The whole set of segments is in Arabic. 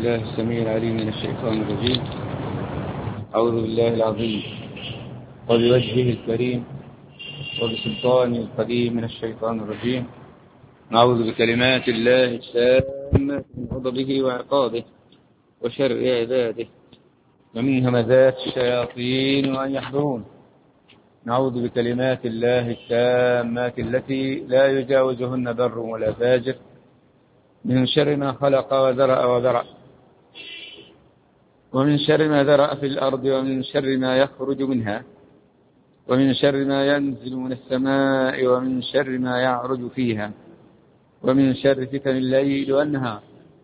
بالله السميع العليم من الشيطان الرجيم. أعوذ بالله العظيم وبوجهه الكريم وبسلطانه القديم من الشيطان الرجيم. نعوذ بكلمات الله التامة من غضبه وعقابه وشر عباده ومن همزات الشياطين وأن يحضرون. نعوذ بكلمات الله التامات التي لا يجاوزهن بر ولا فاجر من شر ما خلق وذرأ وبرأ، ومن شر ما ذرأ في الأرض، ومن شر ما يخرج منها، ومن شر ما ينزل من السماء، ومن شر ما يعرج فيها، ومن شر فتن الليل والنهار،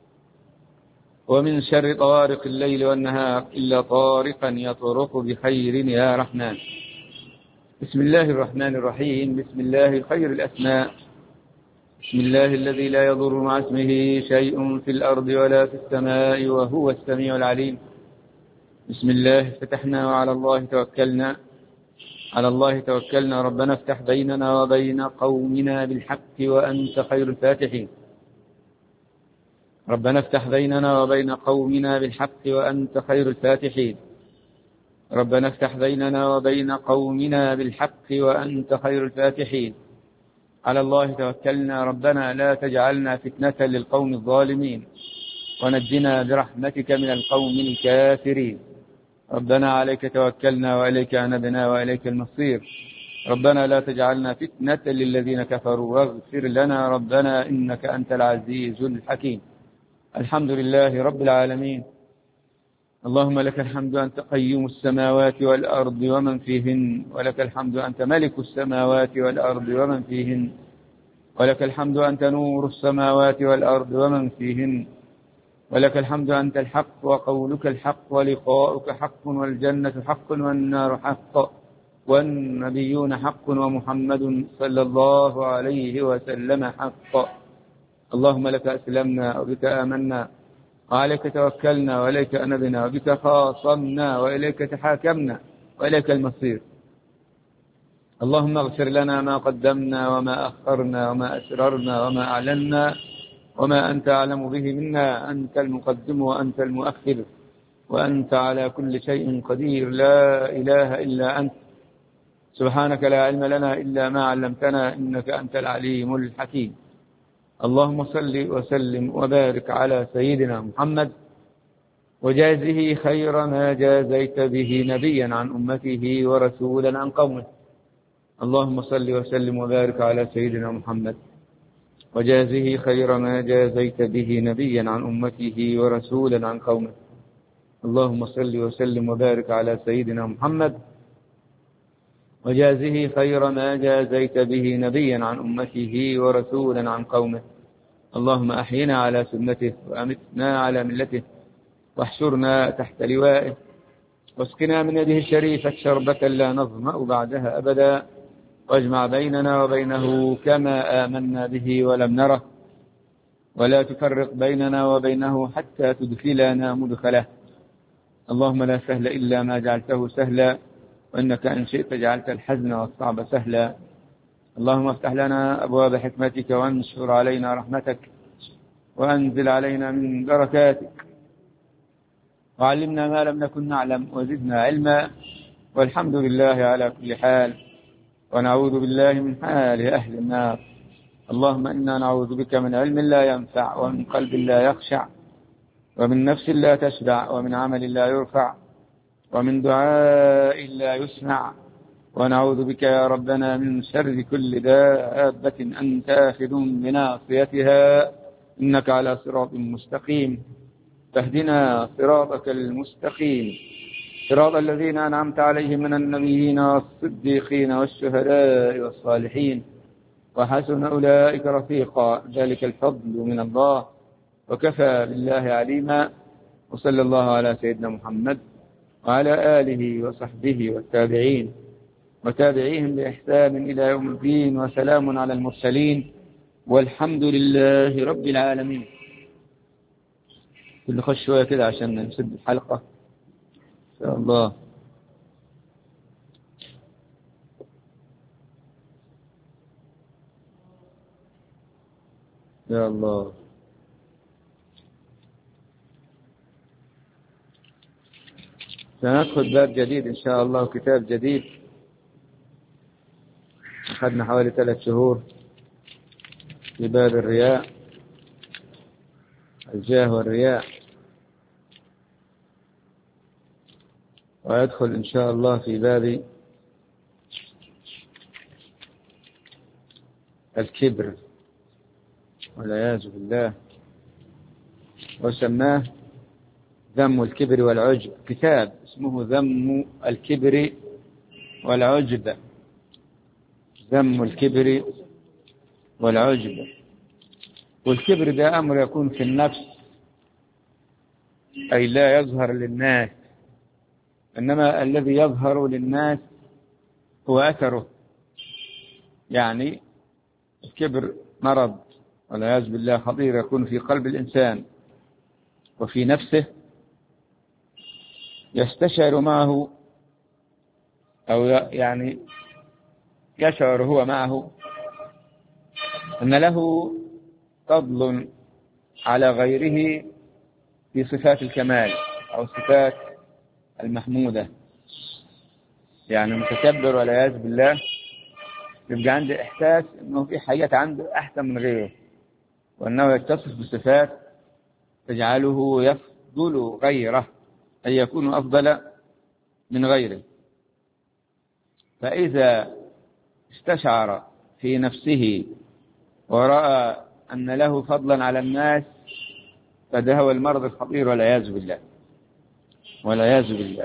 ومن شر طوارق الليل والنهار إلا طارقا يطرق بخير يا رحمن. بسم الله الرحمن الرحيم. بسم الله خير الأسماء. بسم الله الذي لا يضر مع اسمه شيء في الأرض ولا في السماء وهو السميع العليم. بسم الله فتحنا وعلى الله توكلنا. على الله توكلنا. ربنا افتح بيننا وبين قومنا بالحق وأنت خير الفاتحين. ربنا افتح بيننا وبين قومنا بالحق وأنت خير الفاتحين. ربنا افتح بيننا وبين قومنا بالحق وأنت خير الفاتحين. على الله توكلنا. ربنا لا تجعلنا فتنة للقوم الظالمين ونجنا برحمتك من القوم الكافرين. ربنا عليك توكلنا وإليك أنبنا وإليك المصير. ربنا لا تجعلنا فتنة للذين كفروا واغفر لنا ربنا إنك أنت العزيز الحكيم. الحمد لله رب العالمين. اللهم لك الحمد أنت قيوم السماوات والأرض ومن فيهن، ولك الحمد أنت ملك السماوات والأرض ومن فيهن، ولك الحمد أنت نور السماوات والأرض ومن فيهن، ولك الحمد أنت الحق وقولك الحق ولقاؤك حق والجنة حق والنار حق والنبيون حق ومحمد صلى الله عليه وسلم حق. اللهم لك أسلمنا وبك آمنا وعليك توكلنا وإليك أنبنا وبك خاصمنا وإليك تحاكمنا وإليك المصير. اللهم اغفر لنا ما قدمنا وما أخرنا وما أسررنا وما أعلنا وما أنت أعلم به منا. أنت المقدم وأنت المؤخر وأنت على كل شيء قدير. لا إله إلا أنت سبحانك لا علم لنا إلا ما علمتنا إنك أنت العليم الحكيم. اللهم صل وسلم وبارك على سيدنا محمد وجازه خير ما جازيت به نبيا عن أمته ورسولا عن قومه. اللهم صل وسلم وبارك على سيدنا محمد وجازه خير ما جازيت به نبيا عن أمته ورسولا عن قومه. اللهم صل وسلم وبارك على سيدنا محمد وجازه خير ما جازيت به نبيا عن أمته ورسولا عن قومه. اللهم أحينا على سنته وأمتنا على ملته واحشرنا تحت لوائه واسقنا من يده الشريفة شربة لا نظمأ بعدها أبدا، واجمع بيننا وبينه كما آمنا به ولم نره، ولا تفرق بيننا وبينه حتى تدخلنا مدخله. اللهم لا سهل إلا ما جعلته سهلا، وإنك إن شئت جعلت الحزن والصعب سهلا. اللهم افتح لنا أبواب حكمتك وانشر علينا رحمتك وأنزل علينا من بركاتك، وعلمنا ما لم نكن نعلم وزدنا علما، والحمد لله على كل حال، ونعوذ بالله من حال أهل النار. اللهم إنا نعوذ بك من علم لا ينفع ومن قلب لا يخشع ومن نفس لا تشبع ومن عمل لا يرفع ومن دعاء لا يسمع. ونعوذ بك يا ربنا من شر كل دابة أنت آخذ بناصيتها إنك على صراط مستقيم. فاهدنا صراطك المستقيم، صراط الذين أنعمت عليهم من النبيين والصديقين والشهداء والصالحين وحسن أولئك رفيقا. ذلك الفضل من الله وكفى بالله عليما. وصلى الله على سيدنا محمد وعلى آله وصحبه والتابعين وتابعيهم بإحسان إلى يوم الدين، وسلام على المرسلين والحمد لله رب العالمين. كل خش شوية كده عشان نسد الحلقة إن شاء الله. يا الله. سندخل باب جديد إن شاء الله، كتاب جديد أخذنا حوالي 3 شهور في باب الرياء، الجاه والرياء، ويدخل إن شاء الله في باب الكبر والعياذ بالله، وسماه ذم الكبر والعجب. كتاب اسمه ذم الكبر والعجب، ذم الكبر والعجب. والكبر ده أمر يكون في النفس، أي لا يظهر للناس، إنما الذي يظهر للناس هو أثره. يعني الكبر مرض والعياذ بالله خطير، يكون في قلب الإنسان وفي نفسه، يستشعر معه أو يعني يشعر هو معه أن له فضل على غيره في صفات الكمال أو صفات المحمودة. يعني متكبر والعياذ بالله يبقى عنده إحساس أنه في حاجات عنده أحسن من غيره، وأنه يتصف بصفات تجعله يفضل غيره، أن يكون أفضل من غيره. فإذا استشعر في نفسه ورأى أن له فضلا على الناس، فده هو المرض الخطير والعياذ بالله، والعياذ بالله.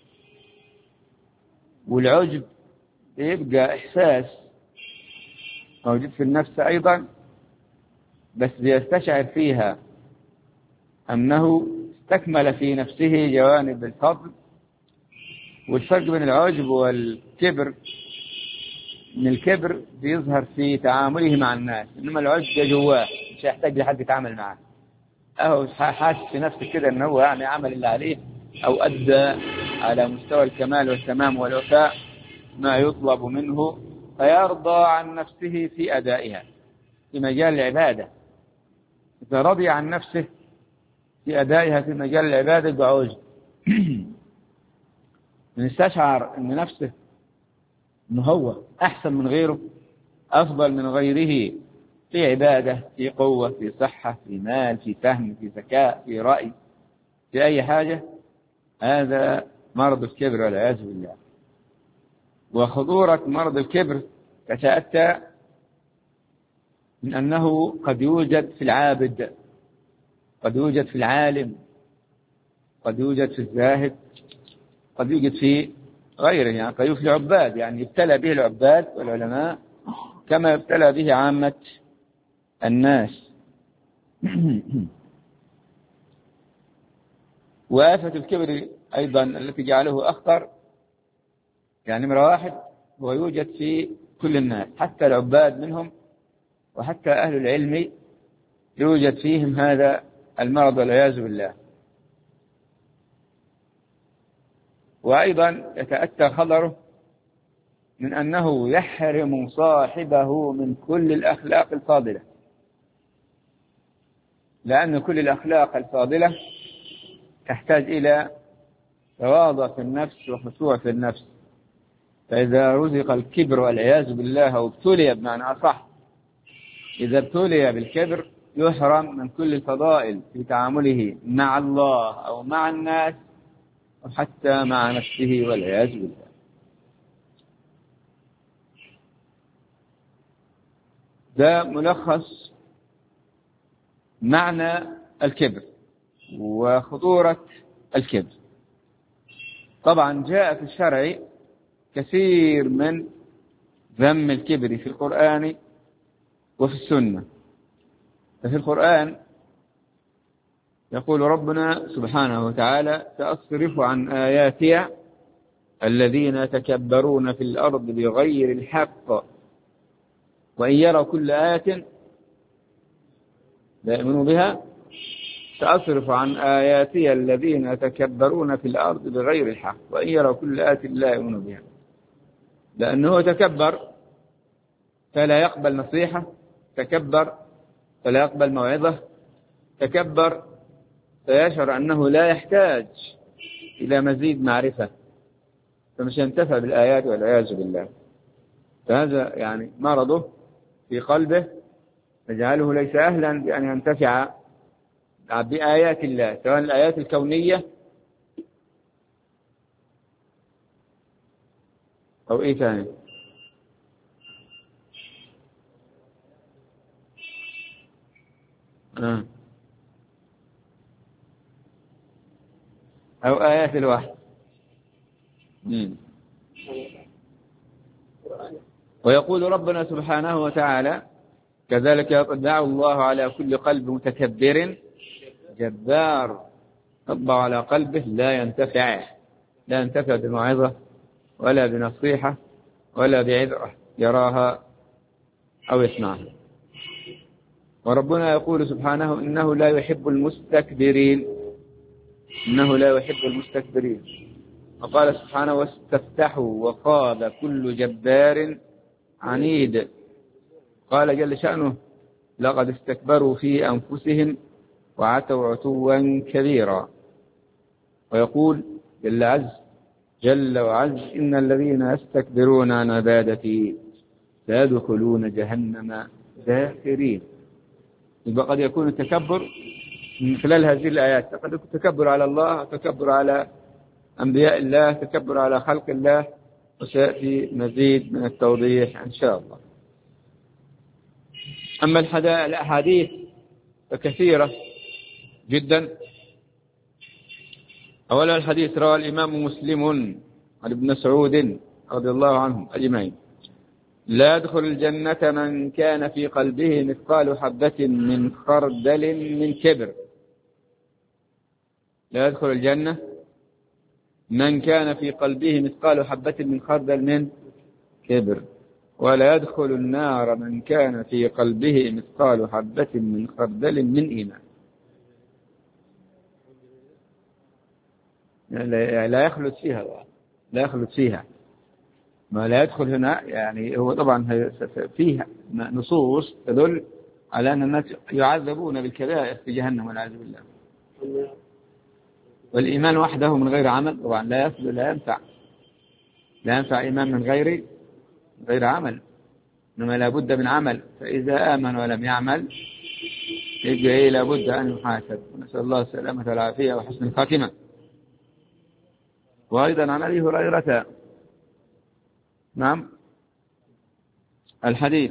والعجب يبقى إحساس موجود في النفس أيضا، بس بيستشعر فيها أنه استكمل في نفسه جوانب الفضل. والفرق بين العجب والكبر ان الكبر بيظهر في تعامله مع الناس، انما العجب جواه مش يحتاج لحد يتعامل معه، اهو حاسس في نفسه كده انه هو يعني عمل اللي عليه او ادى على مستوى الكمال والتمام والوفاء ما يطلب منه، فيرضى عن نفسه في ادائها في مجال العباده. اذا رضي عن نفسه في ادائها في مجال العباده بعجب. من استشعر ان نفسه انه هو احسن من غيره، افضل من غيره في عباده، في قوه، في صحه، في مال، في فهم، في ذكاء، في راي، في اي حاجه، هذا مرض الكبر والعياذ بالله. وخطوره مرض الكبر تتاتى من انه قد يوجد في العابد، قد يوجد في العالم، قد يوجد في الزاهد، قد يوجد في غيره. يعني قد يوجد في العباد، يعني يبتلى به العباد والعلماء كما يبتلى به عامة الناس. وآفة الكبر أيضا التي جعله أخطر، يعني نمرة 1 هو يوجد في كل الناس، حتى العباد منهم وحتى أهل العلم يوجد فيهم هذا المرض والعياذ بالله. وأيضا يتأتى خطره من أنه يحرم صاحبه من كل الأخلاق الفاضلة، لأن كل الأخلاق الفاضلة تحتاج إلى تواضع في النفس وخشوع في النفس. فإذا رزق الكبر والعياذ بالله أو ابتلي بمعنى أصح، إذا ابتلي بالكبر يحرم من كل الفضائل في تعامله مع الله أو مع الناس وحتى مع نفسه والعياذ بالله. ده ملخص معنى الكبر وخطورة الكبر. طبعا جاء في الشرع كثير من ذم الكبر في القرآن وفي السنة. ففي القرآن يقول ربنا سبحانه وتعالى: سأصرف عن آياتي الذين يتكبرون في الأرض بغير الحق وإن يروا كل آية لا يؤمنوا بها. سأصرف عن آياتي الذين يتكبرون في الأرض بغير الحق وإن يروا كل آية لا يؤمنوا بها. لأنه تكبر فلا يقبل نصيحة، تكبر فلا يقبل موعظة، تكبر فيشعر أنه لا يحتاج إلى مزيد معرفة، فمش ينتفع بالآيات والعياذ بالله. فهذا يعني مرضه في قلبه يجعله ليس أهلا بأن ينتفع بآيات الله، سواء الآيات الكونية أو إيه ثاني. أو آيات الوحي. ويقول ربنا سبحانه وتعالى كذلك يطبع الله على كل قلب متكبر جبار، يطبع على قلبه لا ينتفع بموعظة ولا بنصيحة ولا بعذرة يراها أو يسمعها. وربنا يقول سبحانه إنه لا يحب المستكبرين، وقال سبحانه واستفتحوا وخاب كل جبار عنيد. قال جل شأنه لقد استكبروا في أنفسهم وعتوا عتوا كبيرا. ويقول جل وعز إن الذين يستكبرون عن عبادتي سيدخلون جهنم داخرين. يبقى قد يكون التكبر من خلال هذه الآيات، قد يكون تكبر على الله، تكبر على أنبياء الله، تكبر على خلق الله، وسيأتي مزيد من التوضيح إن شاء الله. أما الأحاديث فكثيرة جدا. أولا الحديث رواه الإمام مسلم عن ابن مسعود رضي الله عنهم أجمعين: لا يدخل الجنة من كان في قلبه مثقال حبة من خردل من كبر. لا يدخل الجنة من كان في قلبه مثقال حبة من خردل من كبر، ولا يدخل النار من كان في قلبه مثقال حبة من خردل من إيمان. لا يخلد فيها. ما لا يدخل هنا يعني هو طبعا فيها نصوص تدل على أن الناس يعذبون بالكبائر في جهنم والعياذ بالله. والإيمان وحده من غير عمل طبعا لا ينفع إيمان من غير عمل، إنما لا بد من عمل. فإذا آمن ولم يعمل يبقى لا بد أن يحاسب. نسأل الله السلامة والعافية وحسن الخاتمة. وأيضا عن أبي هريرة الحديث: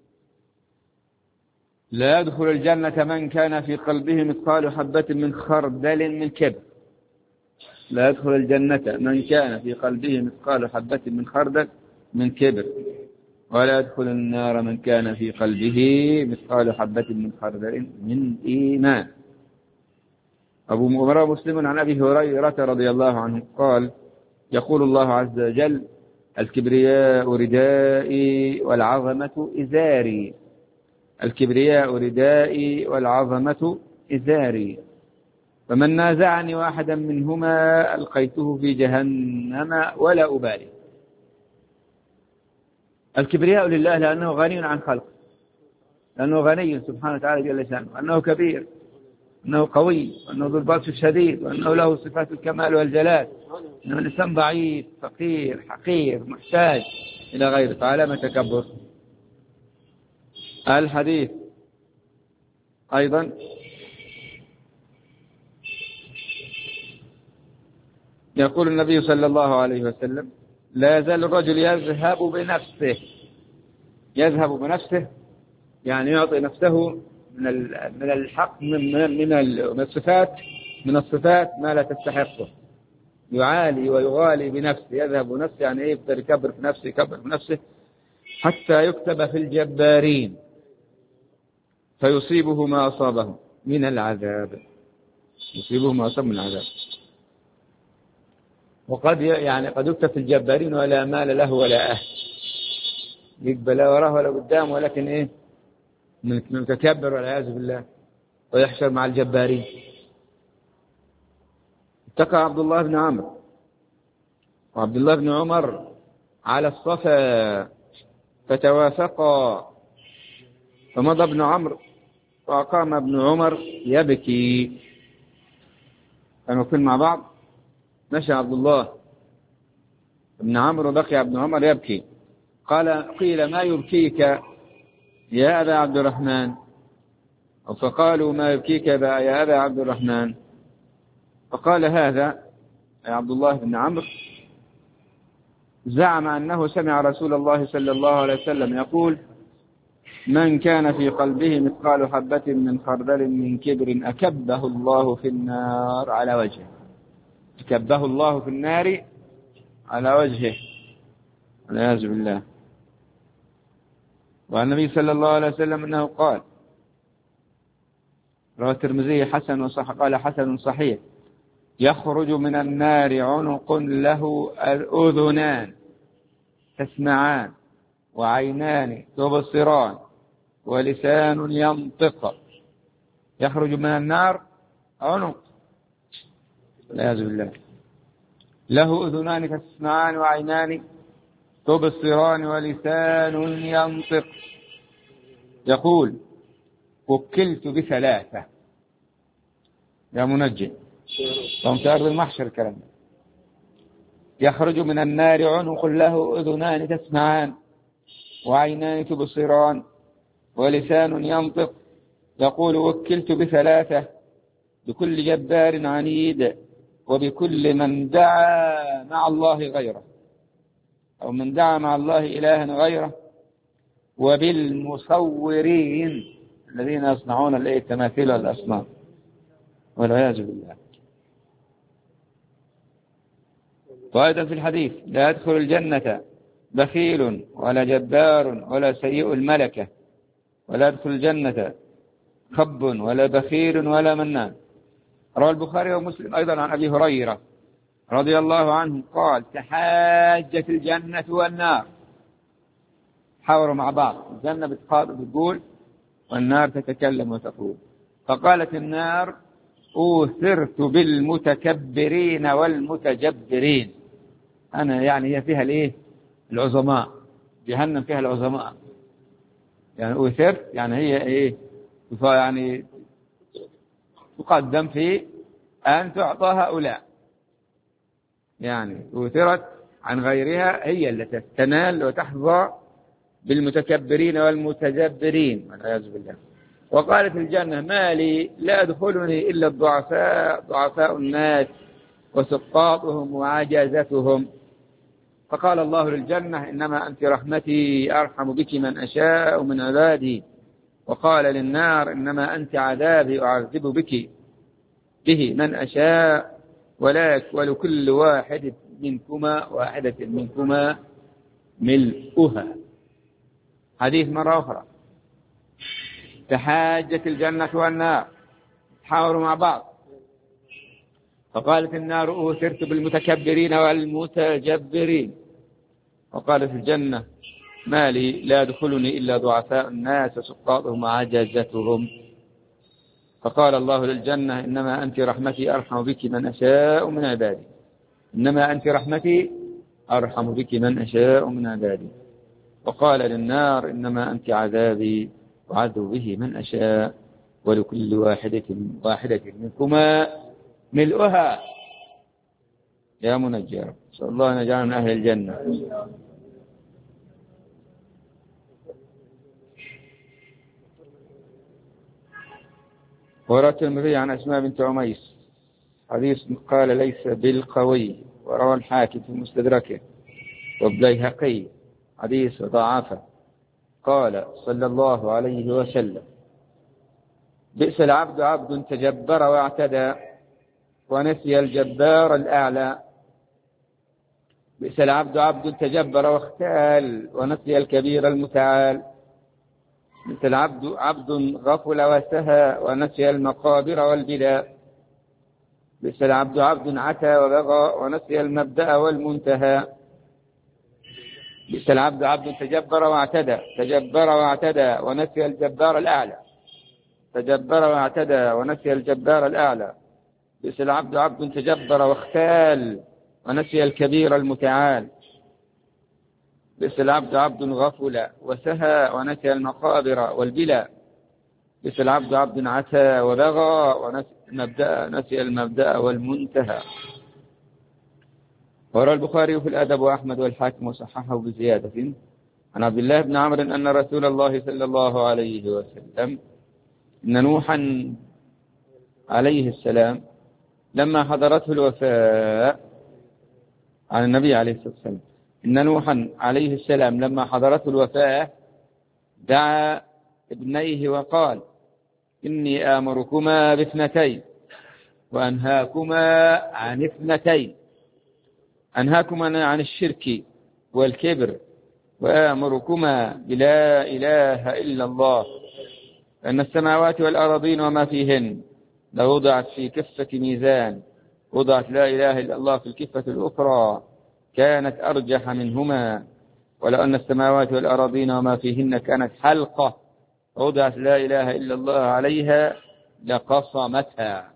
لا يدخل الجنة من كان في قلبه مثقال حبة من خردل من كبر. لا يدخل الجنة من كان في قلبه مثقال حبة من خردل من كبر، ولا يدخل النار من كان في قلبه مثقال حبة من خردل من إيمان. أبو مسلم عن أبي هريرة رضي الله عنه قال: يقول الله عز وجل: الكبرياء ردائي والعظمة إزاري. الكبرياء ردائي والعظمة إزاري، فمن نازعني واحدا منهما ألقيته في جهنم ولا أبالي. الكبرياء لله لأنه غني عن خلقه، لأنه غني سبحانه وتعالى جل شأنه، أنه كبير، أنه قوي، وأنه ذو البطش الشديد، وأنه له صفات الكمال والجلال، أنه الإنسان ضعيف فقير حقير محتاج إلى غيره، فعلامة تكبر. الحديث أيضا يقول النبي صلى الله عليه وسلم: لا يزال الرجل يذهب بنفسه يعني يعطي نفسه من الحق من الصفات ما لا تستحقه، يعالي ويغالي بنفسه. يذهب بنفسه يعني ايه؟ يقدر يكبر في نفسه حتى يكتب في الجبارين فيصيبه ما أصابه من العذاب. وقد قد يكتب في الجبارين ولا مال له ولا أهل، يقبل لا وراه ولا قدام، ولكن ايه؟ متكبر والعياذ بالله، ويحشر مع الجبارين. اتقى عبد الله بن عمرو وعبد الله بن عمر على الصفا فتوافقا، فمضى ابن عمرو وقام ابن عمر يبكي. كانوا كل مع بعض مشى عبد الله بن عمرو بقي ابن عمر يبكي. قيل ما يبكيك يا أبا عبد الرحمن؟ فقالوا ما يبكيك يا أبا عبد الرحمن؟ فقال هذا يا عبد الله بن عمرو زعم أنه سمع رسول الله صلى الله عليه وسلم يقول من كان في قلبه مثقال حبة من خردل من كبر أكبه الله في النار على وجهه. أكبه الله في النار على وجهه والعياذ بالله. وعن النبي صلى الله عليه وسلم أنه قال رواه الترمذي حسن وصح قال حسن صحيح يخرج من النار عنق له أذنان تسمعان وعينان تبصران ولسان ينطق. يخرج من النار عنق والعياذ بالله له أذنان تسمعان وعينان تبصران ولسان ينطق. يقول وكلت بثلاثة يا منجي وانت أرض المحشر الكلام. يخرج من النار عنق له أذنان تسمعان وعينان تبصران ولسان ينطق. يقول وكلت بثلاثة بكل جبار عنيد وبكل من دعا مع الله غيره أو من دعا مع الله إلها غيره وبالمصورين الذين يصنعون التماثيل والأصنام والعياذ بالله. وأيضا في الحديث لا يدخل الجنة بخيل ولا جبار ولا سيء الملكة ولا يدخل الجنة خب ولا بخيل ولا منان. روى البخاري ومسلم أيضا عن أبي هريرة رضي الله عنه قال تحاجت الجنة والنار حاوروا مع بعض. الجنة بتقول والنار تتكلم وتقول. فقالت النار أوثرت بالمتكبرين والمتجبرين. أنا يعني هي فيها الإيه العظماء. جهنم فيها العظماء يعني أوثرت يعني هي إيه يعني تقدم في أن تعطى هؤلاء يعني أوثرت عن غيرها هي التي تنال وتحظى بالمتكبرين والمتجبرين والعياذ بالله. وقالت الجنة ما لي لا يدخلني إلا الضعفاء ضعفاء الناس وسقاطهم وعجزتهم. فقال الله للجنة إنما أنت رحمتي أرحم بك من أشاء من عبادي. وقال للنار إنما أنت عذابي أعذب بك به من أشاء ولكل واحدة منكما ملؤها. حديث مرة أخرى تحاجت الجنة والنار تحاوروا مع بعض. فقالت النار أوثرت بالمتكبرين والمتجبرين. وقالت الجنة ما لي لا يدخلني إلا ضعفاء الناس وسقاطهم وعجزتهم. فقال الله للجنة إنما أنت رحمتي أرحم بك من أشاء من عبادي. إنما أنت رحمتي أرحم بك من أشاء من عبادي. وقال للنار إنما أنت عذابي أعذب به من أشاء ولكل واحدة منكما ملؤها. يا منجي رب صلى الله أن يجعلنا من أهل الجنة. وروى الترمذي عن أسماء بنت عميس حديث قال ليس بالقوي. وروى الحاكم في مستدركه والبيهقي حديث ضعفه. قال صلى الله عليه وسلم بئس العبد عبد تجبر واعتدى ونسي الجبار الأعلى. بئس العبد عبد تجبر واختال ونسي الكبير المتعال. بئس العبد عبد غفل وسهى ونسي المقابر والبلا. بئس العبد عبد عتى وبغى ونسي المبدأ والمنتهى. بئس العبد عبد تجبر واعتدى ونسي الجبار الأعلى. تجبر واعتدى ونسي الجبار الأعلى. بئس العبد عبد تجبر واختال ونسي الكبير المتعال. بئس العبد عبد غفل وسهى ونسي المقابر والبلا. بئس العبد عبد عتى وبغى ونسي المبدأ والمنتهى. وروى البخاري في الأدب وأحمد والحاكم وصححه بزيادة عن عبد الله بن عمرو أن رسول الله صلى الله عليه وسلم إن نوحا عليه السلام لما حضرته الوفاة، عن النبي عليه الصلاة والسلام، إن نوحا عليه السلام لما حضرته الوفاة دعا ابنيه وقال: إني آمركما باثنتين وأنهاكما عن اثنتين، أنهاكما عن الشرك والكبر، وآمركما بلا إله إلا الله، أن السماوات والأرضين وما فيهن لو وضعت في كفة ميزان وضعت لا إله إلا الله في الكفة الأخرى كانت أرجح منهما، ولو أن السماوات والأرضين وما فيهن كانت حلقة ووضعت لا إله إلا الله عليها لقصمتها.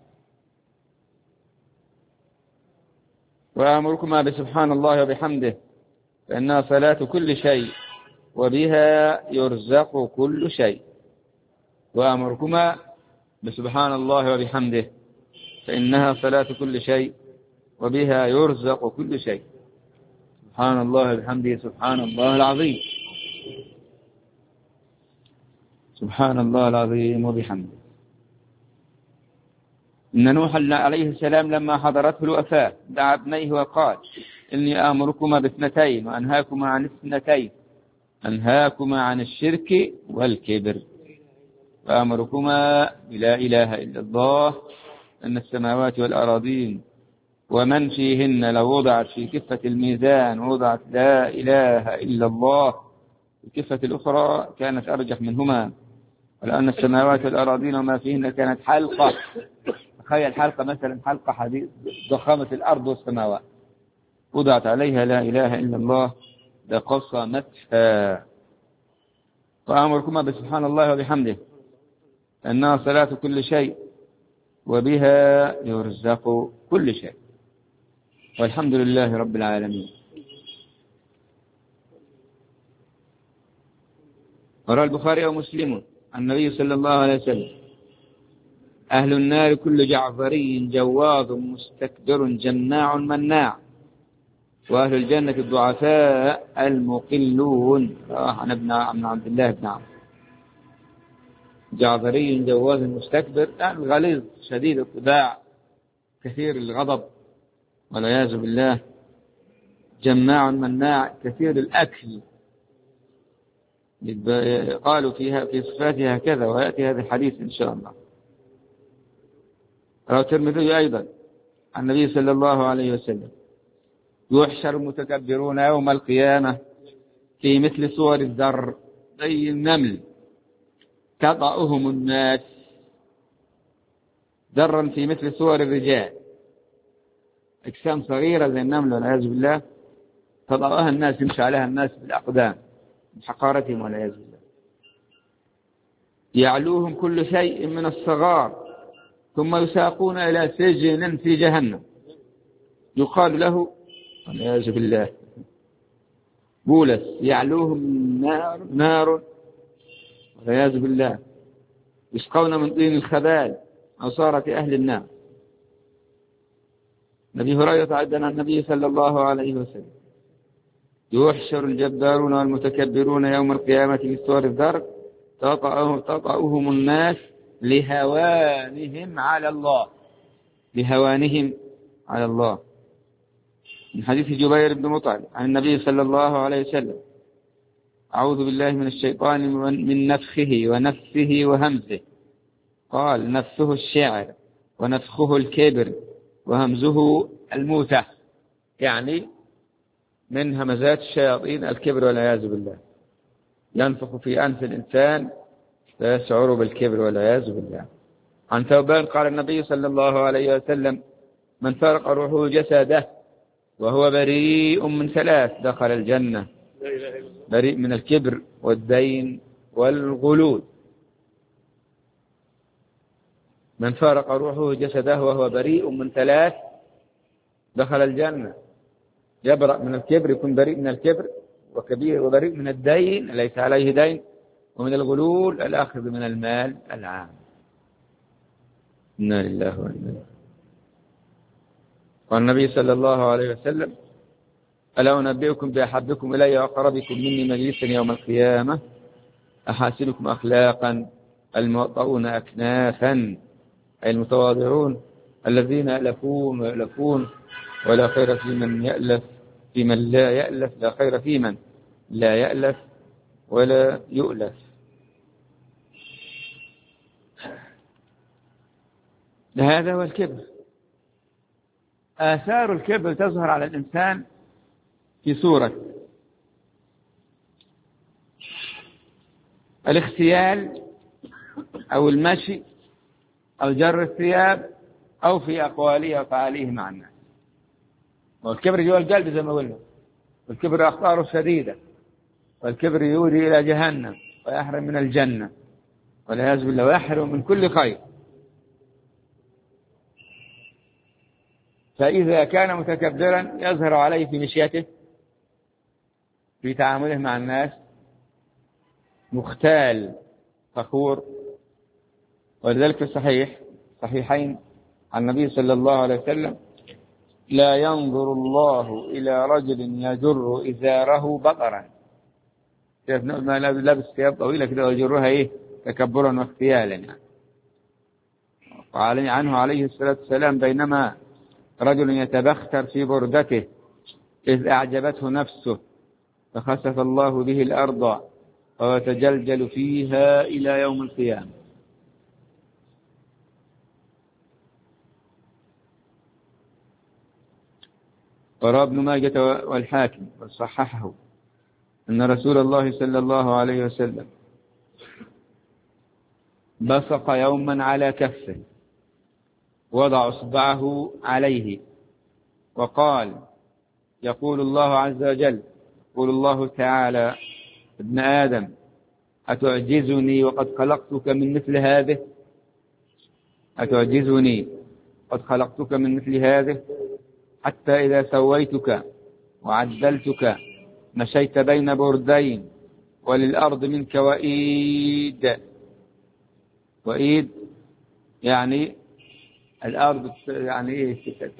وآمركما بسبحان الله وبحمده فإنها صلاة كل شيء وبها يرزق كل شيء. وآمركما بسبحان الله وبحمده فإنها صلاة كل شيء وبها يرزق كل شيء. سبحان الله وبحمده سبحان الله العظيم، سبحان الله العظيم وبحمده. إن نوحا عليه السلام لما حضرته الوفاة دعا ابنيه وقال: إني آمركما باثنتين وأنهاكما عن اثنتين، أنهاكما عن الشرك والكبر، وآمركما بلا إله إلا الله، أن السماوات والأراضين ومن فيهن لو وضعت في كفة الميزان ووضعت لا إله إلا الله الكفة الأخرى كانت أرجح منهما، ولأن السماوات والأراضين وما فيهن كانت حلقة. تخيل حلقة مثلا، حلقة حديد ضخامة الأرض والسماوات وضعت عليها لا إله إلا الله لقصمتها. وأمركما بسبحان الله وبحمده أنها صلاة كل شيء وبها يرزق كل شيء، والحمد لله رب العالمين. وروى البخاري ومسلم عن النبي صلى الله عليه وسلم: أهل النار كل جعفري جواظ مستكبر جماع مناع، وأهل الجنة الضعفاء المقلون. عن ابن عبد الله بن عمرو: جعفري جواظ مستكبر يعني غليظ شديد الطباع كثير الغضب والعياذ بالله، جماع مناع كثير الأكل. قالوا فيها في صفاتها كذا، ويأتي هذا الحديث إن شاء الله. رواه الترمذي أيضا عن النبي صلى الله عليه وسلم: يحشر المتكبرون يوم القيامة في مثل صور الذر زي النمل تطأهم الناس، ذرا في مثل صور الرجال، أجسام صغيرة زي النمل والعياذ بالله، تطأها الناس، يمشي عليها الناس بالأقدام بحقارتهم والعياذ بالله. يعلوهم كل شيء من الصغار ثم يساقون إلى سجن في جهنم يقال له والعياذ بالله بولس، يعلوهم نار والعياذ بالله، يسقون من طين الخبال عصارة أهل النار. نبي هريرة عندنا النبي صلى الله عليه وسلم: يحشر الجبارون والمتكبرون يوم القيامة في صور الذر تطأهم الناس لهوانهم على الله، لهوانهم على الله. من حديث جبير بن مطعم عن النبي صلى الله عليه وسلم: أعوذ بالله من الشيطان من نفخه ونفثه وهمزه. قال: نفثه الشعر ونفخه الكبر وهمزه الموتة، يعني من همزات الشياطين الكبر والعياذ بالله، ينفخ في أنف الإنسان فيشعر بالكبر والعياذ بالله. عن ثوبان قال النبي صلى الله عليه وسلم: من فرق روحه جسده وهو بريء من ثلاث دخل الجنة: بريء من الكبر والدين والغلول. من فارق روحه جسده وهو بريء من ثلاث دخل الجنة: يبرأ من الكبر، يكون بريء من الكبر وكبير، وبريء من الدين ليس عليه دين، ومن الغلول الأخذ من المال العام. إنا لله وإنا إليه. والنبي صلى الله عليه وسلم: ألا أنبئكم بأحبكم إلي وأقربكم مني مجلسا يوم القيامة أحاسنكم أخلاقا الموطؤون أكنافا، أي المتواضعون الذين يألفون ولا خير في من يألف، في من لا يألف لا خير في من لا يألف ولا يؤلف. هذا هو الكبر. آثار الكبر تظهر على الإنسان في صورة الاختيال أو المشي أو جر الثياب أو في أقواله وأفعاله مع الناس. والكبر جوا القلب زي ما قلنا، والكبر أخطاره شديدة، والكبر يودي إلى جهنم ويحرم من الجنة والعياذ بالله، ويحرم من كل خير. فإذا كان متكبرا يظهر عليه في مشيته، في تعامله مع الناس، مختال فخور. ولذلك في صحيحين عن النبي صلى الله عليه وسلم: لا ينظر الله إلى رجل يجر إزاره بطرا، ما لابس ثياب طويلة كده ويجرها تكبرا واختيالا يعني. وقال عنه عليه الصلاة والسلام: بينما رجل يتبختر في بردته إذ أعجبته نفسه فخسف الله به الأرض ويتجلجل فيها إلى يوم القيامة. وروى ابن ماجة والحاكم وصححه أن رسول الله صلى الله عليه وسلم بصق يوما على كفه، وضع إصبعه عليه وقال: يقول الله عز وجل، يقول الله تعالى: ابن آدم أتعجزني وقد خلقتك من مثل هذه؟ أتعجزني قد خلقتك من مثل هذه؟ حتى إذا سويتك وعدلتك مشيت بين بردين وللأرض منك وإيد. وإيد يعني الأرض، يعني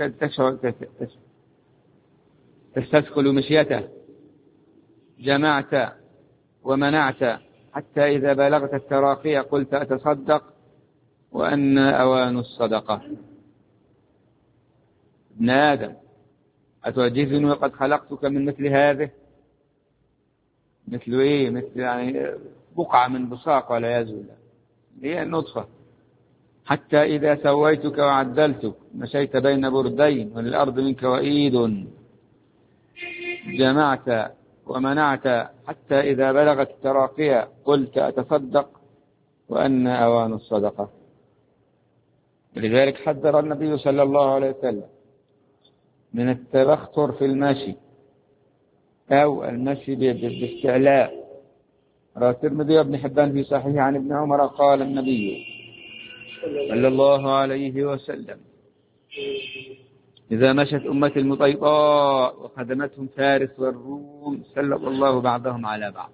تستثقل مشيته. جمعت ومنعت حتى إذا بلغت التراقي قلت أتصدق وأن أوان الصدقة. ابن آدم أتعجزني وقد خلقتك من مثل هذه؟ مثل مثل يعني بقعة من بصاق والعياذ بالله، هي النطفة. حتى إذا سويتك وعدلتك مشيت بين بردين وللأرض منك وإيد. جمعت ومنعت حتى إذا بلغت التراقية قلت أتصدق وأن أوان الصدقة. لذلك حذر النبي صلى الله عليه وسلم من التبختر في المشي أو المشي باستعلاء. روى الترمذي وابن حبان في صحيح عن ابن عمر قال النبي صلى الله عليه وسلم: إذا مشت أمة المطيطاء وخدمتهم فارس والروم سلط الله بعضهم على بعض.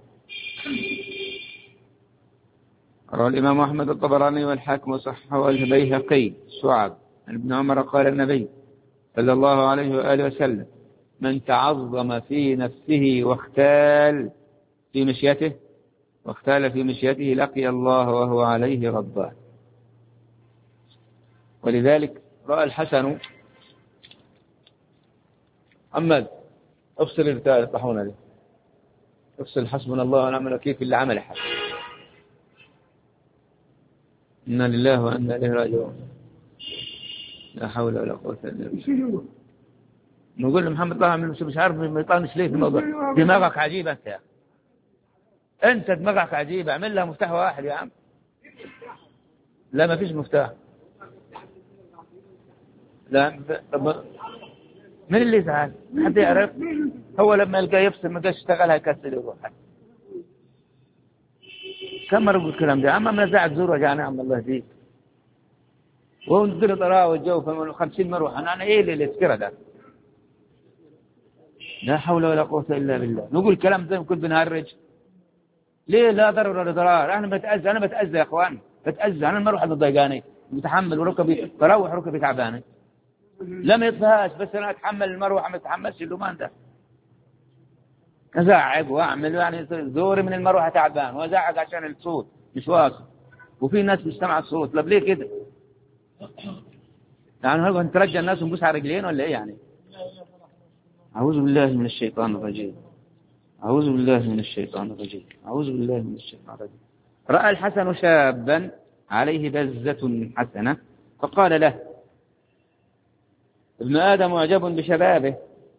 روى الإمام أحمد الطبراني والحاكم وصححه البيهقي شعب عن ابن عمر قال النبي صلى الله عليه وآله وسلم: من تعظم في نفسه واختال في مشيته لقي الله وهو عليه غضبان. ولذلك رأى الحسن محمد افصل الرسالة الطحونة دي، افصل حسبنا الله ونعم الوكيل في اللي عمل حسن. إنا لله وإنا إليه راجعون. لا حول ولا قوة إلا بالله. نقول لمحمد طه مش عارف ما يطانش ليه في الموضوع. دماغك عجيبة أنت يا أخي، أنت دماغك عجيبة. اعمل لها مفتاح واحد يا عم. لا ما فيش مفتاح. لا من اللي يزعل؟ حد يعرف؟ هو لما يلقى يفصل ما قاش يشتغل هيكسل يروح. كم مرة أقول الكلام ده؟ أما منزعك زور وجعنا عم الله يهديك. وهو نقدر طراوة الجو 50 مروحة. أنا إيه اللي تذكره ده؟ لا حول ولا قوة إلا بالله. نقول الكلام زي ما كنت بنهرج. ليه لا ضرر ولا ضرار؟ أنا بتأذى يا إخوان، بتأذى. أنا المروحة اللي ضايقاني متحمل وركبي بروح ركبي تعبانة. لم يطفيهاش بس أنا أتحمل المروحة ما أتحملش اللومان ده. أزعق وأعمل يعني زوري من المروحة تعبان وأزعق عشان الصوت مش واصل، وفي ناس بتسمع الصوت. طب ليه كده؟ يعني هل نترجى الناس ونبوس على رجلين ولا إيه يعني؟ أعوذ بالله من الشيطان الرجيم، أعوذ بالله من الشيطان الرجيم، أعوذ بالله من الشيطان الرجيم. رأى الحسن شابا عليه بزة حسنة فقال له: ابن آدم معجب بشبابه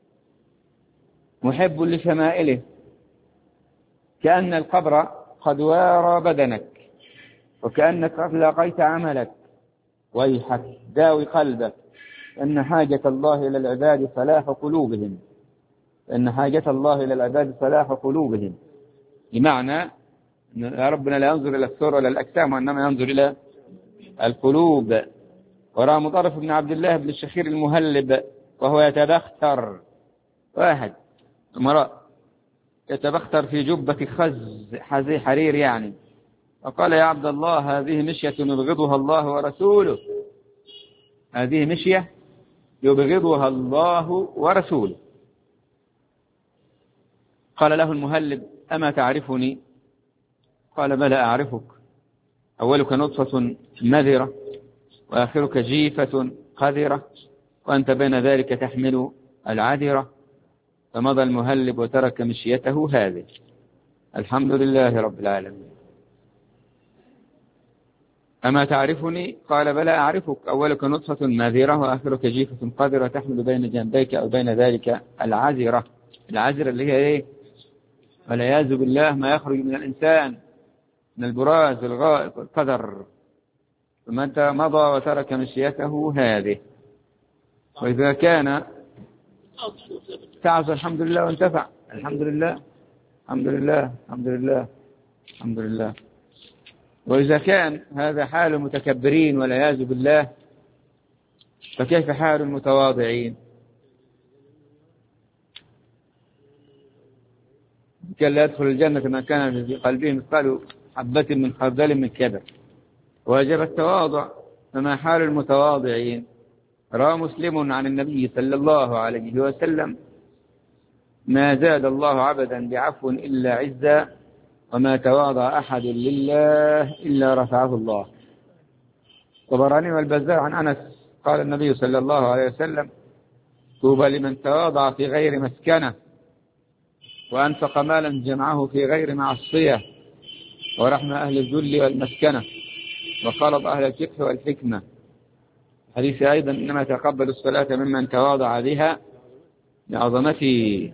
محب لشمائله، كأن القبر قد وارى بدنك وكأنك قد لاقيت عملك، ويحك داوي قلبك، إن حاجة الله إلى العباد صلاح قلوبهم، إن حاجة الله إلى العباد صلاح قلوبهم. بمعنى أن ربنا لا ينظر إلى الصور ولا الأجسام وإنما ينظر إلى القلوب. ورأى مطرف بن عبد الله بن الشخير المهلب وهو يتبختر، واحد امرأة يتبختر في جبة حزي حرير يعني، فقال: يا عبد الله هذه مشية يبغضها الله ورسوله، هذه مشية يبغضها الله ورسوله. قال له المهلب: أما تعرفني؟ قال: بلى أعرفك، أولك نطفة مذرة وآخرك جيفة قذرة وأنت بين ذلك تحمل العذرة. فمضى المهلب وترك مشيته هذه. الحمد لله رب العالمين. أما تعرفني؟ قال: بلى أعرفك، أولك نطفة ماذرة وآخرك جيفة قذرة تحمل بين جنبيك أو بين ذلك العذرة. العذرة اللي هي إيه؟ والعياذ بالله ما يخرج من الإنسان من البراز والغائط والقدر. ثم أنت مضى وترك مشيته هذه. وإذا كان تعز الحمد لله وانتفع، الحمد لله الحمد لله الحمد لله الحمد لله. وإذا كان هذا حال المتكبرين والعياذ بالله، فكيف حال المتواضعين؟ كان لا يدخل الجنة من كان في قلبه مثقال حبة من خردل من كبر. وجب التواضع، فما حال المتواضعين؟ روى مسلم عن النبي صلى الله عليه وسلم: ما زاد الله عبدا بعفو إلا عزا، وما تواضع أحد لله إلا رفعه الله. طبراني والبزار عن أنس قال النبي صلى الله عليه وسلم: طوبى لمن تواضع في غير مسكنه وأنفق مالا جمعه في غير معصية ورحم أهل الذل والمسكنة وخلط أهل الفقه والحكمة. حديث أيضا: إنما تقبل الصلاة ممن تواضع بها لعظمته.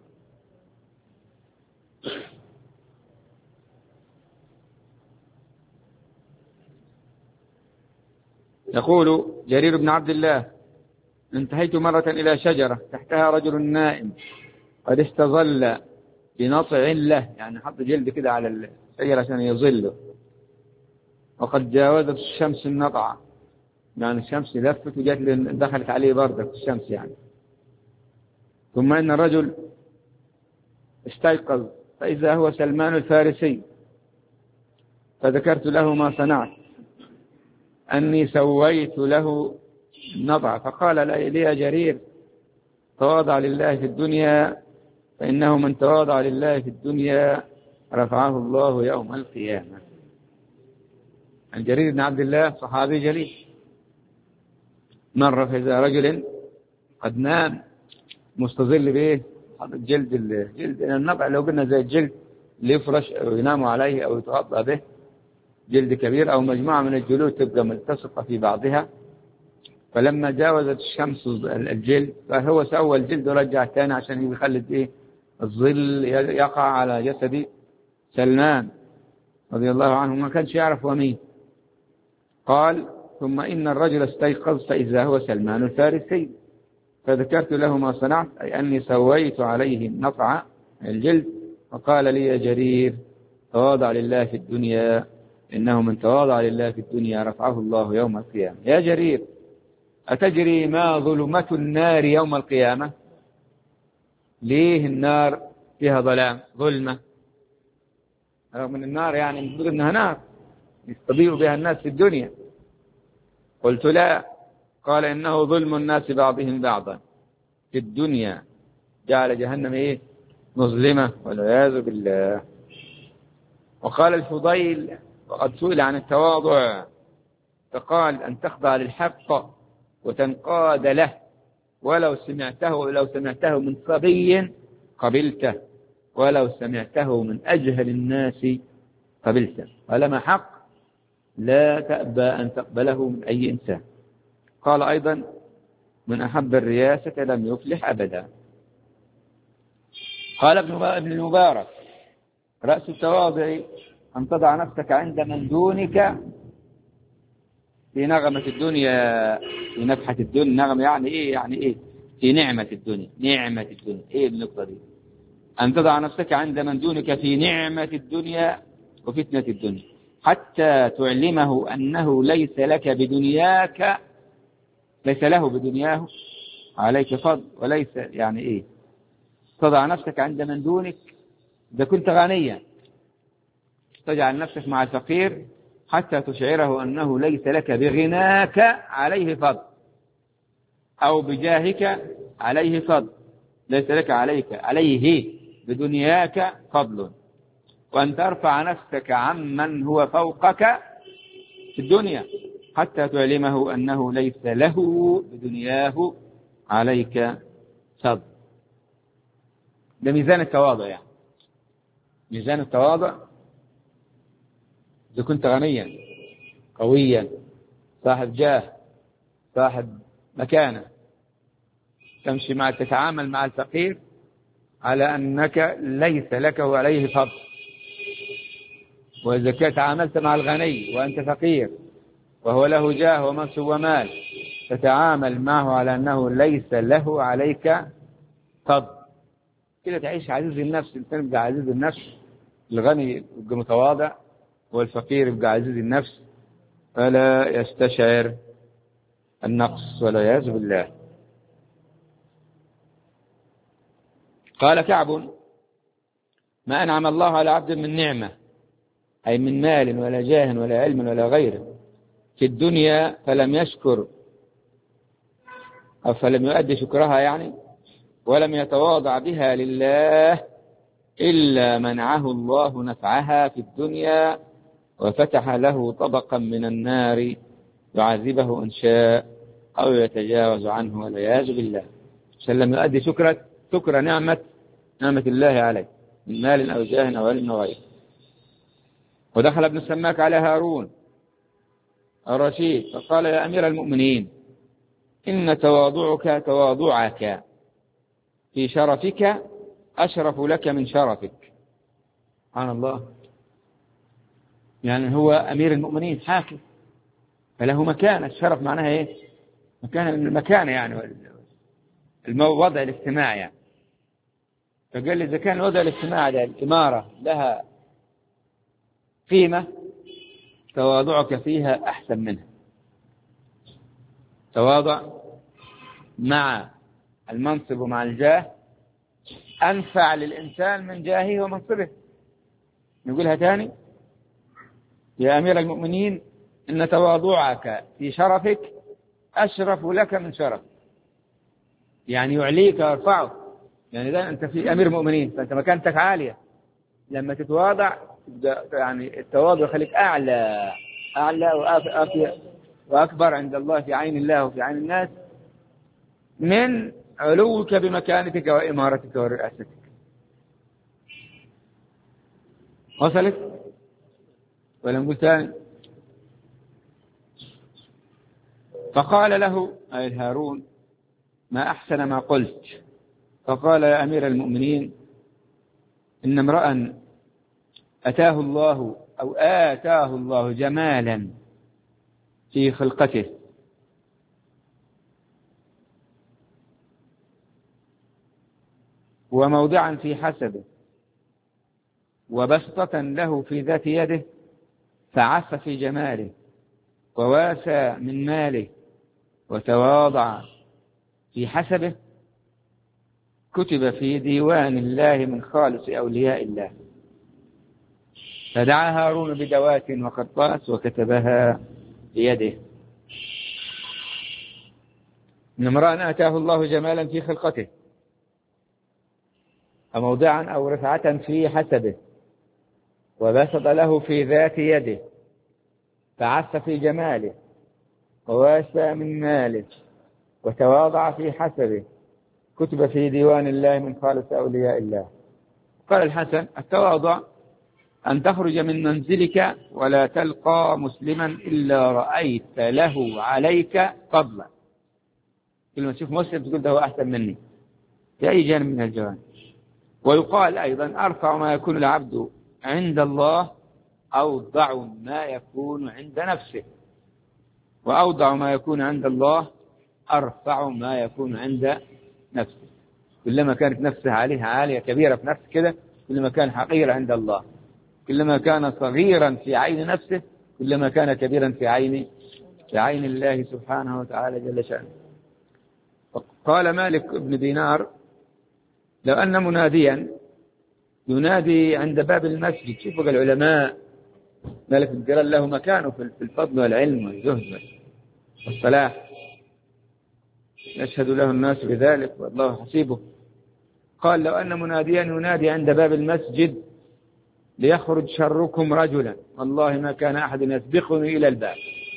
يقول جرير بن عبد الله: انتهيت مرة إلى شجرة تحتها رجل نائم قد استظل بنطع له، يعني حط جلد كده على الشجرة عشان يظله، وقد جاوزت الشمس النطعة، يعني الشمس لفت وجات دخلت عليه بردك الشمس يعني. ثم إن الرجل استيقظ فإذا هو سلمان الفارسي، فذكرت له ما صنعت أني سويت له النطع، فقال لي: يا جرير، تواضع لله في الدنيا، فإنه من تواضع لله في الدنيا رفعه الله يوم القيامة. عن جرير بن عبد الله صحابي جليل، مر فإذا رجل قد نام مستظل به، حط جلد النطع لو قلنا زي الجلد اللي يفرش أو يناموا عليه أو يتغطى به، جلد كبير أو مجموعة من الجلود تبقى ملتصقة في بعضها. فلما جاوزت الشمس الجلد فهو سوى الجلد ورجع الثاني عشان يخلد إيه الظل يقع على جسد سلمان رضي الله عنه، ما كانش يعرف ومين. قال: ثم إن الرجل استيقظ فإذا هو سلمان الفارسي، فذكرت له ما صنعت، أي أني سويت عليه نطع الجلد، فقال لي: يا جرير، تواضع لله في الدنيا، إنه من تواضع لله في الدنيا رفعه الله يوم القيامة. يا جرير، أتجري ما ظلمة النار يوم القيامة؟ ليه النار فيها ظلام ظلمة رغم من النار يعني المفروض أنها نار يستضيء بها الناس في الدنيا؟ قلت: لا. قال: إنه ظلم الناس بعضهم بعضا في الدنيا، جعل جهنم إيه مظلمة والعياذ بالله. وقال الفضيل وقد سئل عن التواضع فقال أن تخضع للحق وتنقاد له ولو سمعته من صبي قبلته، ولو سمعته من أجهل الناس قبلته، ولما حق لا تأبى أن تقبله من أي إنسان. قال أيضا من أحب الرياسة لم يفلح أبدا. قال ابن المبارك رأس التواضع أن تضع نفسك عند من دونك في نغمة الدنيا، في نفحة الدنيا. نغمة يعني إيه؟ في نعمة الدنيا. نعمة الدنيا إيه النقطة دي؟ أن تضع نفسك عند من دونك في نعمة الدنيا وفتنة الدنيا حتى تعلمه أنه ليس له بدنياه عليك فضل، وليس يعني إيه؟ تضع نفسك عند من دونك. إذا كنت غنيا تجعل نفسك مع الفقير حتى تشعره أنه ليس لك بغناك عليه فضل، أو بجاهك عليه فضل، ليس لك عليه بدنياك فضل. وأن ترفع نفسك عمن هو فوقك في الدنيا حتى تعلمه أنه ليس له بدنياه عليك فضل. ده ميزان التواضع، يعني ميزان التواضع. إذا كنت غنيا قويا صاحب جاه صاحب مكانة تمشي تتعامل مع الفقير على أنك ليس لك عليه فضل. وإذا تعاملت مع الغني وأنت فقير وهو له جاه ومنصب ومال تتعامل معه على أنه ليس له عليك فضل. كده تعيش عزيز النفس. الإنسان يبقى عزيز النفس، الغني يبقى متواضع والفقير يبقى عزيز النفس فلا يستشعر النقص والعياذ بالله. قال كعب ما أنعم الله على عبد من نعمة، أي من مال ولا جاه ولا علم ولا غيره في الدنيا فلم يشكر أو فلم يؤدي شكرها يعني، ولم يتواضع بها لله إلا منعه الله نفعها في الدنيا وفتح له طبقا من النار يعذبه إن شاء أو يتجاوز عنه والعياذ بالله. لم يؤدي شكر نعمة الله عليه من مال أو جاه أو علم أو غيره. ودخل ابن السماك على هارون الرشيد فقال يا أمير المؤمنين إن تواضعك في شرفك أشرف لك من شرفك. سبحان الله. يعني هو أمير المؤمنين حاكم فله مكانة. الشرف معناها إيه؟ المكانة يعني الوضع الاجتماعي يعني. فقال لي إذا كان الوضع الاجتماعي ده الإمارة لها قيمة تواضعك فيها أحسن منها. تواضع مع المنصب ومع الجاه أنفع للإنسان من جاهه ومنصبه. نقولها تاني يا أمير المؤمنين إن تواضعك في شرفك أشرف لك من شرف، يعني يعليك ويرفعك. يعني إذا أنت في أمير المؤمنين فأنت مكانتك عالية، لما تتواضع يعني التواضع يخليك أعلى وأكبر عند الله في عين الله وفي عين الناس من علوك بمكانتك وإمارتك ورئاستك. وصلت ولا نقول ثاني؟ فقال له أي هارون ما أحسن ما قلت. فقال يا أمير المؤمنين إن امرأ آتاه الله جمالا في خلقته وموضعا في حسبه وبسطة له في ذات يده فعف في جماله وواسى من ماله وتواضع في حسبه كتب في ديوان الله من خالص أولياء الله. فدعا هارون بدوات وقرطاس وكتبها بيده. إن امرأ آتاه الله جمالا في خلقته أو موضعا أو رفعة في حسبه، وبسط له في ذات يده، فعف في جماله، وواسى من ماله، وتواضع في حسبه، كتب في ديوان الله من خالص أولياء الله. قال الحسن: التواضع أن تخرج من منزلك ولا تلقى مسلما إلا رأيت له عليك فضلا. كل ما تشوف مسلم تقول ده هو أحسن مني في أي جانب من الجوانب. ويقال أيضا: أرفع ما يكون العبد عند الله أوضع ما يكون عند نفسه، وأوضع ما يكون عند الله أرفع ما يكون عند نفسه. كلما كانت نفسه عالية كبيرة في نفسه كده، كلما كان حقير عند الله. كلما كان صغيرا في عين نفسه، كلما كان كبيرا في عين الله سبحانه وتعالى جل شأنه. قال مالك بن دينار: لو أن مناديا ينادي عند باب المسجد. شوفوا العلماء، مالك بن دينار له مكانه في الفضل والعلم والزهد والصلاح، يشهد له الناس بذلك والله حسيبه. قال: لو أن مناديا ينادي عند باب المسجد ليخرج شركم رجلا، والله ما كان أحد يسبقني إلى الباب.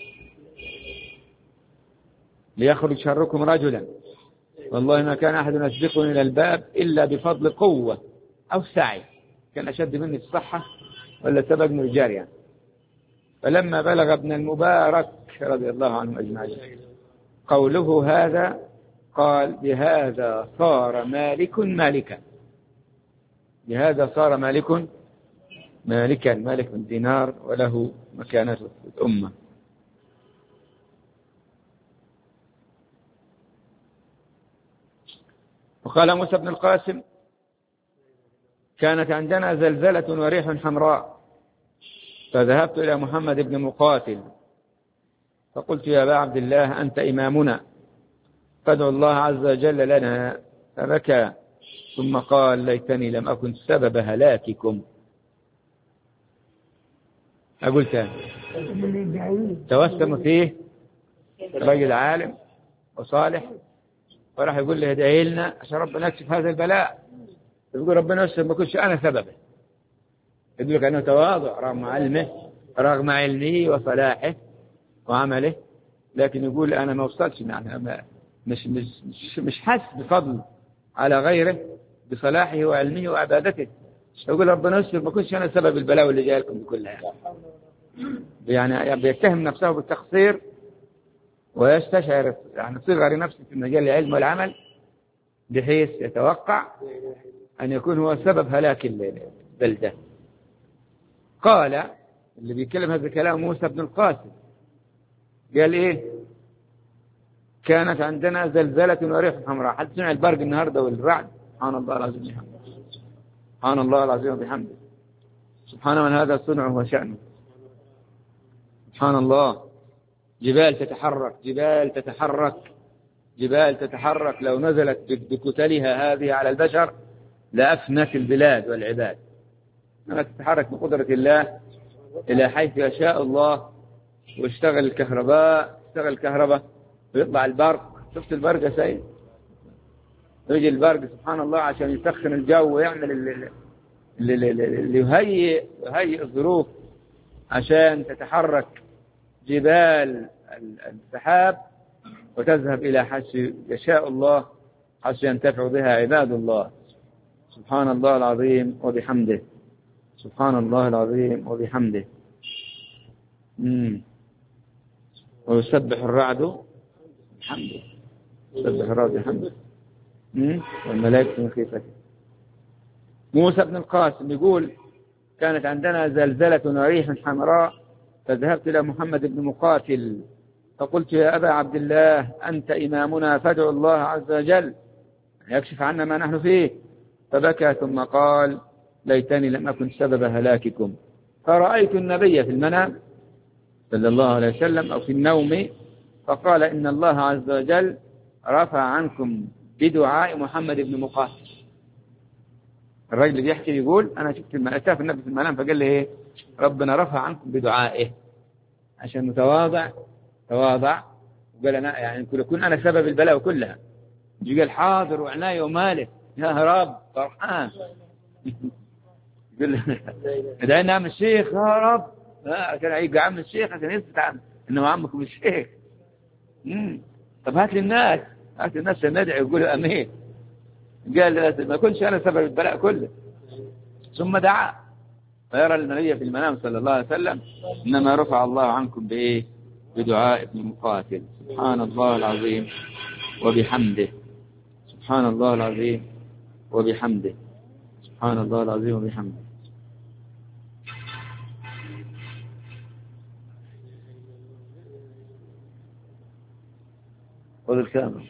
ليخرج شركم رجلا، والله ما كان أحد يسبقني إلى الباب إلا بفضل قوة أو سعي، كان أشد مني في الصحة ولا سبقني الجارية. فلما بلغ ابن المبارك رضي الله عنه أجمعين قوله هذا، قال: بهذا صار مالك مالكا. بهذا صار مالك مالكا، مالك بن دينار، وله مكانته في الأمة. وقال موسى بن القاسم: كانت عندنا زلزلة وريح حمراء، فذهبت إلى محمد بن مقاتل فقلت: يا أبا عبد الله، أنت إمامنا، فادعو الله عز وجل لنا. فبكى ثم قال: ليتني لم أكن سبب هلاككم. أقول ثاني: توسم فيه رجل عالم وصالح، وراح يقول له: ادعي لنا عشان ربنا يكشف هذا البلاء. يقول: ربنا يكشف، ما كنتش أنا سببه. يقول لك أنه تواضع رغم علمه، رغم علمه وصلاحه وعمله، لكن يقول: أنا ما وصلتش، يعني مش حس بفضل على غيره بصلاحه وعلمه وعبادته. يقول: ربنا يكشف، ما كنتش أنا سبب البلاء اللي جاي لكم كلها. يعني بيتهم نفسه بالتقصير ويستشعر يعني صغر نفسه في مجال العلم والعمل، بحيث يتوقع أن يكون هو سبب هلاك البلدة. قال اللي بيتكلم هذا الكلام موسى بن القاسم، قال إيه؟ كانت عندنا زلزلة وريح حمراء. حد سمع البرق النهاردة والرعد؟ سبحان الله العظيم وبحمده، سبحان الله العظيم وبحمده، سبحان من هذا صنعه وشأنه. سبحان الله. جبال تتحرك، جبال تتحرك، جبال تتحرك، لو نزلت بكتلها هذه على البشر لأفنت البلاد والعباد. أنا تتحرك بقدرة الله إلى حيث يشاء الله. واشتغل الكهرباء، اشتغل الكهرباء ويطلع البرق. شفت البرق يا سيد؟ يجي البرق سبحان الله عشان يسخن الجو ويعمل اللي يهيئ الظروف عشان تتحرك جبال السحاب وتذهب إلى حيث يشاء الله، حيث ينتفع بها عباد الله. سبحان الله العظيم وبحمده، سبحان الله العظيم وبحمده. ويسبح الرعد بحمده، يسبح الرعد بحمده والملائكة من خيفته. موسى بن القاسم يقول: كانت عندنا زلزلة وريح حمراء، فذهبت إلى محمد بن مقاتل فقلت: يا أبا عبد الله، أنت إمامنا، فادعو الله عز وجل يكشف عنا ما نحن فيه. فبكى ثم قال: ليتني لم أكن سبب هلاككم. فرأيت النبي في المنام صلى الله عليه وسلم أو في النوم، فقال: إن الله عز وجل رفع عنكم بدعاء محمد بن مقاتل. الرجل اللي بيحكي يقول: أنا شفت أتاف النبي في المنام فقال لي إيه؟ ربنا رفع عنكم بدعائه، عشان متواضع وقال: أنا يعني كل أنا سبب البلاء كلها. قال: حاضر وعناية ومالك، يا رب فرحان. يقول ادعينا عم الشيخ يا رب، عشان هيجي عم الشيخ عشان يثبت انه عمكم الشيخ. طب هات لي الناس، هات الناس ندعي يقولوا امين. قال ما كنتش انا سبب البلاء كله. ثم دعا فيرى النبي في المنام صلى الله عليه وسلم انما رفع الله عنكم بايه؟ بدعاء ابن مقاتل. سبحان الله العظيم وبحمده، سبحان الله العظيم وبحمده، سبحان الله العظيم وبحمده. خذ الكامل.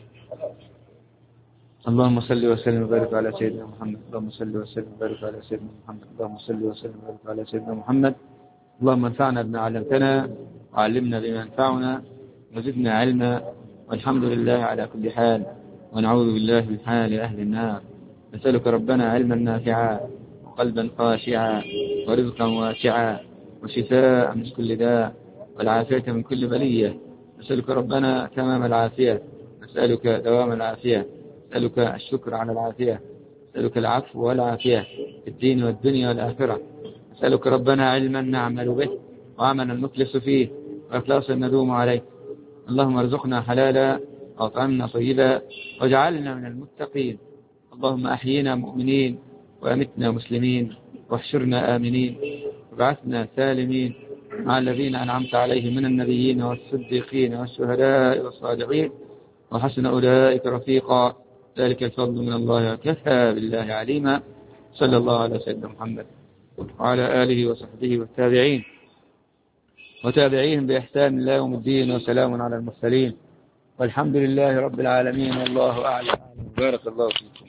اللهم صل وسلم وبارك على سيدنا محمد، اللهم صل وسلم وبارك على سيدنا محمد، اللهم صل وسلم وبارك على سيدنا محمد. اللهم انفعنا بما علمتنا وعلمنا بما ينفعنا وزدنا علما، والحمد لله على كل حال، ونعوذ بالله من حال أهل النار. نسألك ربنا علما نافعا وقلبا خاشعا ورزقا واسعا وشفاء من كل داء والعافية من كل بلية. نسألك ربنا تمام العافية، نسألك دوام العافية، نسألك الشكر على العافية، نسألك العفو والعافية في الدين والدنيا والآخرة. نسألك ربنا علما نعمل به وعملا نخلص فيه وإخلاصا ندوم عليه. اللهم ارزقنا حلالا وأطعمنا طيبا واجعلنا من المتقين. اللهم أحيينا مؤمنين وأمتنا مسلمين واحشرنا آمنين وابعثنا سالمين مع الذين أنعمت عليهم من النبيين والصديقين والشهداء والصالحين وحسن أولئك رفيقا. ذلك الفضل من الله وكفى بالله عليما. صلى الله على سيدنا محمد وعلى آله وصحبه والتابعين وتابعيهم بإحسان الله يوم الدين، وسلام على المرسلين والحمد لله رب العالمين، والله أعلم. بارك الله فيكم.